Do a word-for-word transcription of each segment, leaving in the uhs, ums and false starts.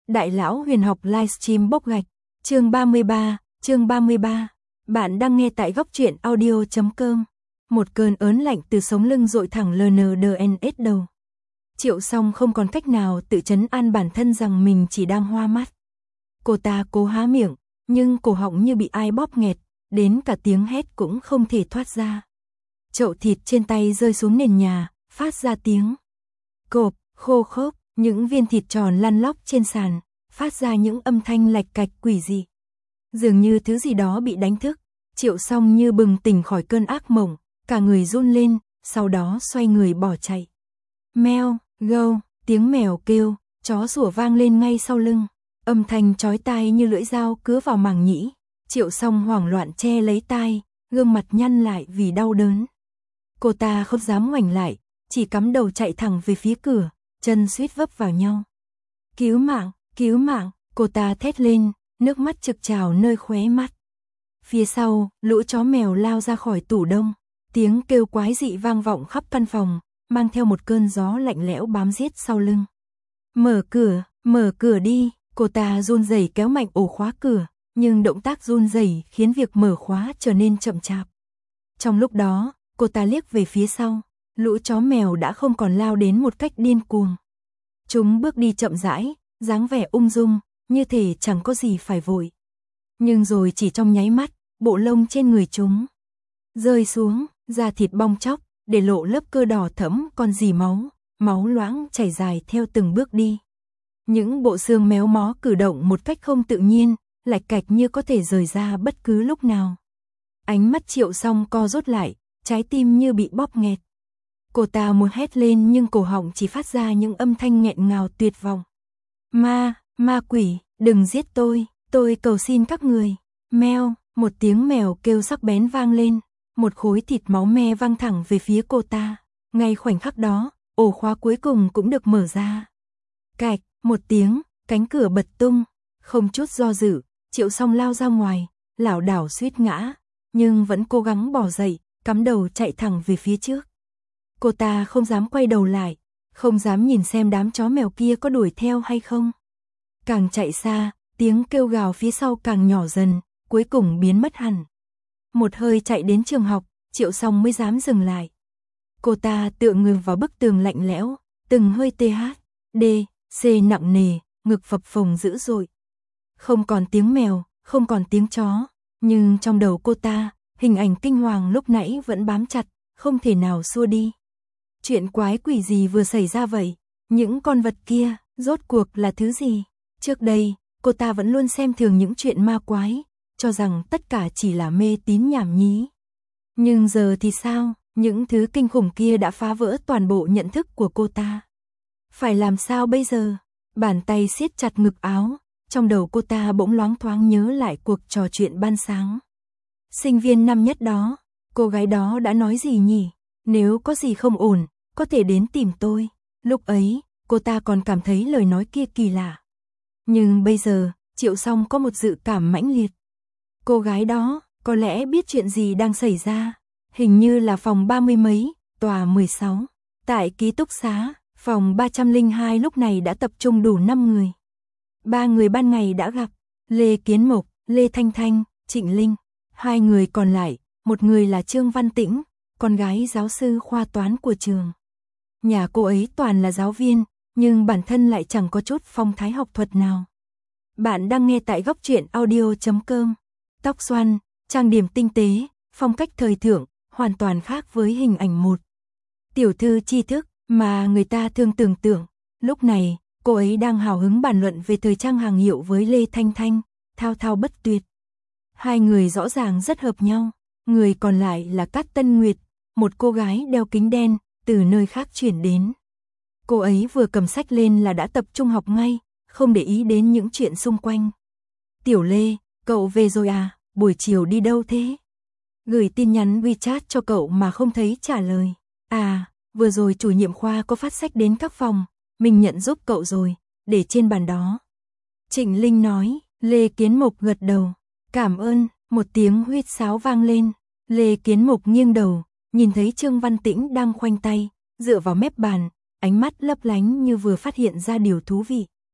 Đại lão huyền học livestream bốc gạch, chương ba mươi ba, chương ba mươi ba. Bạn đang nghe tại góc truyện audio chấm com. Một cơn ớn lạnh từ sống lưng dội thẳng lờ nờ đờ en ét đầu. Triệu Song không còn cách nào tự trấn an bản thân rằng mình chỉ đang hoa mắt. Cô ta cố há miệng, nhưng cổ họng như bị ai bóp nghẹt, đến cả tiếng hét cũng không thể thoát ra. Chậu thịt trên tay rơi xuống nền nhà, phát ra tiếng cộp, khô khốc, những viên thịt tròn lăn lóc trên sàn, phát ra những âm thanh lạch cạch quỷ dị. Dường như thứ gì đó bị đánh thức, Triệu Song như bừng tỉnh khỏi cơn ác mộng, cả người run lên, sau đó xoay người bỏ chạy. Meo, gâu, tiếng mèo kêu, chó sủa vang lên ngay sau lưng, âm thanh chói tai như lưỡi dao cứa vào màng nhĩ. Triệu Song hoảng loạn che lấy tai, gương mặt nhăn lại vì đau đớn. Cô ta không dám ngoảnh lại, chỉ cắm đầu chạy thẳng về phía cửa, chân suýt vấp vào nhau. Cứu mạng, cứu mạng, cô ta thét lên, nước mắt trực trào nơi khóe mắt. Phía sau, lũ chó mèo lao ra khỏi tủ đông, tiếng kêu quái dị vang vọng khắp căn phòng, mang theo một cơn gió lạnh lẽo bám giết sau lưng. Mở cửa, mở cửa đi, cô ta run rẩy kéo mạnh ổ khóa cửa, nhưng động tác run rẩy khiến việc mở khóa trở nên chậm chạp. Trong lúc đó, cô ta liếc về phía sau, lũ chó mèo đã không còn lao đến một cách điên cuồng. Chúng bước đi chậm rãi, dáng vẻ ung dung, như thể chẳng có gì phải vội. Nhưng rồi chỉ trong nháy mắt, bộ lông trên người chúng rơi xuống, da thịt bong chóc, để lộ lớp cơ đỏ thẫm còn rỉ máu, máu loãng chảy dài theo từng bước đi. Những bộ xương méo mó cử động một cách không tự nhiên, lạch cạch như có thể rời ra bất cứ lúc nào. Ánh mắt Triệu Song co rút lại, trái tim như bị bóp nghẹt. Cô ta muốn hét lên nhưng cổ họng chỉ phát ra những âm thanh nghẹn ngào tuyệt vọng. Ma, ma quỷ, đừng giết tôi, tôi cầu xin các người. Meo, một tiếng mèo kêu sắc bén vang lên, một khối thịt máu me văng thẳng về phía cô ta. Ngay khoảnh khắc đó, ổ khóa cuối cùng cũng được mở ra. Cạch, một tiếng, cánh cửa bật tung, không chút do dự, Triệu Song lao ra ngoài, lảo đảo suýt ngã, nhưng vẫn cố gắng bò dậy, cắm đầu chạy thẳng về phía trước. Cô ta không dám quay đầu lại, không dám nhìn xem đám chó mèo kia có đuổi theo hay không. Càng chạy xa, tiếng kêu gào phía sau càng nhỏ dần, cuối cùng biến mất hẳn. Một hơi chạy đến trường học, Triệu Song mới dám dừng lại. Cô ta tựa người vào bức tường lạnh lẽo, từng hơi tê hát, đê, xê nặng nề, ngực phập phồng dữ dội. Không còn tiếng mèo, không còn tiếng chó, nhưng trong đầu cô ta, hình ảnh kinh hoàng lúc nãy vẫn bám chặt, không thể nào xua đi. Chuyện quái quỷ gì vừa xảy ra vậy? Những con vật kia, rốt cuộc là thứ gì? Trước đây, cô ta vẫn luôn xem thường những chuyện ma quái, cho rằng tất cả chỉ là mê tín nhảm nhí. Nhưng giờ thì sao? Những thứ kinh khủng kia đã phá vỡ toàn bộ nhận thức của cô ta. Phải làm sao bây giờ? Bàn tay siết chặt ngực áo, trong đầu cô ta bỗng loáng thoáng nhớ lại cuộc trò chuyện ban sáng. Sinh viên năm nhất đó, cô gái đó đã nói gì nhỉ? Nếu có gì không ổn, có thể đến tìm tôi. Lúc ấy, cô ta còn cảm thấy lời nói kia kỳ lạ. Nhưng bây giờ, Triệu Song có một dự cảm mãnh liệt. Cô gái đó, có lẽ biết chuyện gì đang xảy ra. Hình như là phòng ba mươi mấy, tòa mười sáu. Tại ký túc xá, phòng ba trăm lẻ hai lúc này đã tập trung đủ năm người. Ba người ban ngày đã gặp, Lê Kiến Mộc, Lê Thanh Thanh, Trịnh Linh. Hai người còn lại, một người là Trương Văn Tĩnh, con gái giáo sư khoa toán của trường. Nhà cô ấy toàn là giáo viên, nhưng bản thân lại chẳng có chút phong thái học thuật nào. Bạn đang nghe tại góc truyện audio chấm com. Tóc xoăn, trang điểm tinh tế, phong cách thời thượng, hoàn toàn khác với hình ảnh một tiểu thư tri thức mà người ta thường tưởng tượng. Lúc này, cô ấy đang hào hứng bàn luận về thời trang hàng hiệu với Lê Thanh Thanh, thao thao bất tuyệt. Hai người rõ ràng rất hợp nhau. Người còn lại là Cát Tân Nguyệt, một cô gái đeo kính đen, từ nơi khác chuyển đến. Cô ấy vừa cầm sách lên là đã tập trung học ngay, không để ý đến những chuyện xung quanh. Tiểu Lê, cậu về rồi à, buổi chiều đi đâu thế? Gửi tin nhắn WeChat cho cậu mà không thấy trả lời. À, vừa rồi chủ nhiệm khoa có phát sách đến các phòng, mình nhận giúp cậu rồi, để trên bàn đó. Trịnh Linh nói. Lê Kiến Mộc gật đầu. Cảm ơn, một tiếng huýt sáo vang lên. Lê Kiến Mộc nghiêng đầu, nhìn thấy Trương Văn Tĩnh đang khoanh tay, dựa vào mép bàn, ánh mắt lấp lánh như vừa phát hiện ra điều thú vị.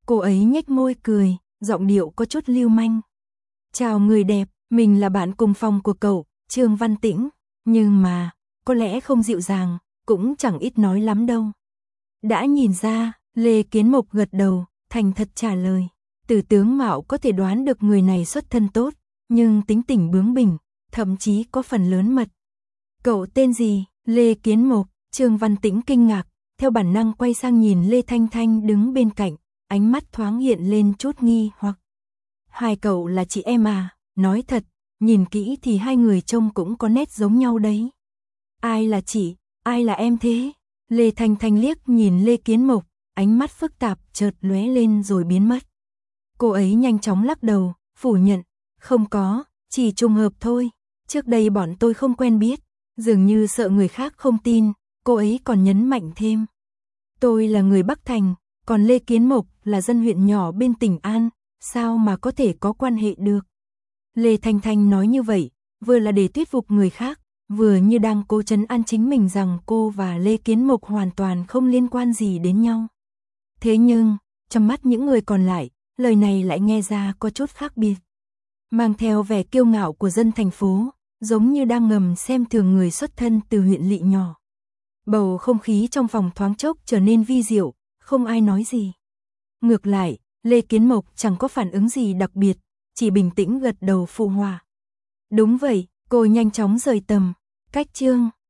Cô ấy nhếch môi cười, giọng điệu có chút lưu manh. Chào người đẹp, mình là bạn cùng phòng của cậu, Trương Văn Tĩnh. Nhưng mà, có lẽ không dịu dàng, cũng chẳng ít nói lắm đâu. Đã nhìn ra, Lê Kiến Mộc gật đầu, thành thật trả lời. Từ tướng mạo có thể đoán được người này xuất thân tốt, nhưng tính tình bướng bỉnh, thậm chí có phần lớn mật. Cậu tên gì? Lê Kiến Mộc. Trương Văn Tĩnh kinh ngạc, theo bản năng quay sang nhìn Lê Thanh Thanh đứng bên cạnh, ánh mắt thoáng hiện lên chút nghi hoặc. Hai cậu là chị em à? Nói thật, nhìn kỹ thì hai người trông cũng có nét giống nhau đấy. Ai là chị, ai là em thế? Lê Thanh Thanh liếc nhìn Lê Kiến Mộc, ánh mắt phức tạp chợt lóe lên rồi biến mất. Cô ấy nhanh chóng lắc đầu, phủ nhận, không có, chỉ trùng hợp thôi, trước đây bọn tôi không quen biết, dường như sợ người khác không tin, cô ấy còn nhấn mạnh thêm. Tôi là người Bắc Thành, còn Lê Kiến Mộc là dân huyện nhỏ bên tỉnh An, sao mà có thể có quan hệ được. Lê Thanh Thanh nói như vậy, vừa là để thuyết phục người khác, vừa như đang cố trấn an chính mình rằng cô và Lê Kiến Mộc hoàn toàn không liên quan gì đến nhau. Thế nhưng, trong mắt những người còn lại, lời này lại nghe ra có chút khác biệt. Mang theo vẻ kiêu ngạo của dân thành phố, giống như đang ngầm xem thường người xuất thân từ huyện lỵ nhỏ. Bầu không khí trong phòng thoáng chốc trở nên vi diệu, không ai nói gì. Ngược lại, Lê Kiến Mộc chẳng có phản ứng gì đặc biệt, chỉ bình tĩnh gật đầu phụ họa. Đúng vậy, cô nhanh chóng rời tầm, cách Trương